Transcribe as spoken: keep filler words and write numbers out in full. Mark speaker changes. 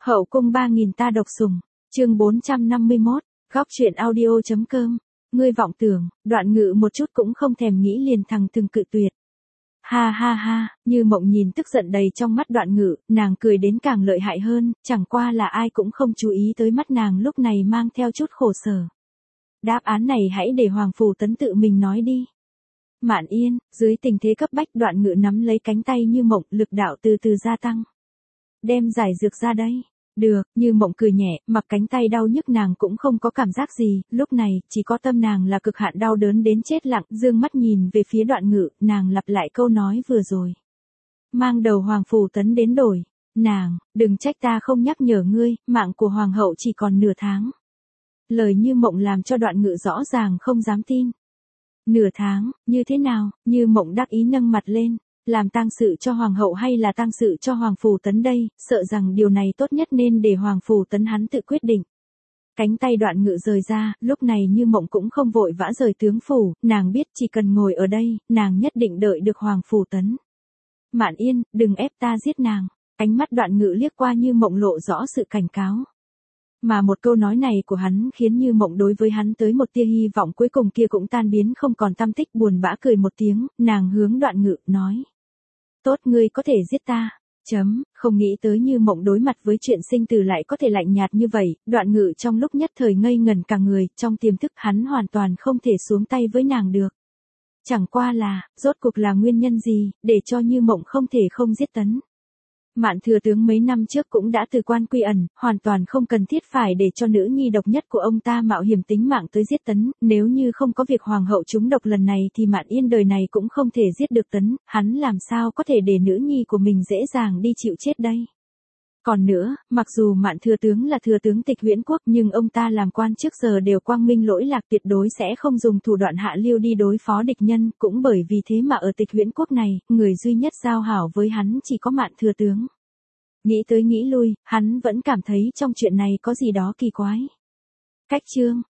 Speaker 1: Hậu cung ba nghìn ta độc sủng, chương bốn trăm năm mươi mốt, góc truyện audio.com, ngươi vọng tưởng, Đoạn Ngự một chút cũng không thèm nghĩ liền thằng từng cự tuyệt. Ha ha ha, Như Mộng nhìn tức giận đầy trong mắt Đoạn Ngự, nàng cười đến càng lợi hại hơn, chẳng qua là ai cũng không chú ý tới mắt nàng lúc này mang theo chút khổ sở. Đáp án này hãy để Hoàng Phủ Tấn tự mình nói đi. Mạn Yên, dưới tình thế cấp bách Đoạn Ngự nắm lấy cánh tay Như Mộng, lực đạo từ từ gia tăng. Đem giải dược ra đây. Được, Như Mộng cười nhẹ, mặc cánh tay đau nhức nàng cũng không có cảm giác gì, lúc này, chỉ có tâm nàng là cực hạn đau đớn đến chết lặng, dương mắt nhìn về phía Đoạn Ngự, nàng lặp lại câu nói vừa rồi. Mang đầu Hoàng Phủ Tấn đến đổi. Nàng, đừng trách ta không nhắc nhở ngươi, mạng của Hoàng hậu chỉ còn nửa tháng. Lời Như Mộng làm cho Đoạn Ngự rõ ràng không dám tin. Nửa tháng, như thế nào? Như Mộng đắc ý nâng mặt lên. Làm tang sự cho Hoàng hậu hay là tang sự cho Hoàng Phủ Tấn đây, sợ rằng điều này tốt nhất nên để Hoàng Phủ Tấn hắn tự quyết định. Cánh tay Đoạn Ngự rời ra, lúc này Như Mộng cũng không vội vã rời tướng phủ, nàng biết chỉ cần ngồi ở đây, nàng nhất định đợi được Hoàng Phủ Tấn. Mạn Yên, đừng ép ta giết nàng. Ánh mắt Đoạn Ngự liếc qua Như Mộng lộ rõ sự cảnh cáo. Mà một câu nói này của hắn khiến Như Mộng đối với hắn tới một tia hy vọng cuối cùng kia cũng tan biến không còn tăm tích, buồn bã cười một tiếng, nàng hướng Đoạn Ngự nói. Tốt, ngươi có thể giết ta. Chấm, không nghĩ tới Như Mộng đối mặt với chuyện sinh tử lại có thể lạnh nhạt như vậy, Đoạn Ngự trong lúc nhất thời ngây ngẩn cả người, trong tiềm thức hắn hoàn toàn không thể xuống tay với nàng được. Chẳng qua là, rốt cuộc là nguyên nhân gì, để cho Như Mộng không thể không giết Tấn. Mạn thừa tướng mấy năm trước cũng đã từ quan quy ẩn, hoàn toàn không cần thiết phải để cho nữ nhi độc nhất của ông ta mạo hiểm tính mạng tới giết Tấn, nếu như không có việc Hoàng hậu trúng độc lần này thì Mạn Yên đời này cũng không thể giết được Tấn, hắn làm sao có thể để nữ nhi của mình dễ dàng đi chịu chết đây. Còn nữa, mặc dù Mạn thừa tướng là thừa tướng Tịch Huyễn Quốc nhưng ông ta làm quan trước giờ đều quang minh lỗi lạc, tuyệt đối sẽ không dùng thủ đoạn hạ lưu đi đối phó địch nhân, cũng bởi vì thế mà ở Tịch Huyễn Quốc này, người duy nhất giao hảo với hắn chỉ có Mạn thừa tướng. Nghĩ tới nghĩ lui, hắn vẫn cảm thấy trong chuyện này có gì đó kỳ quái. Cách chương,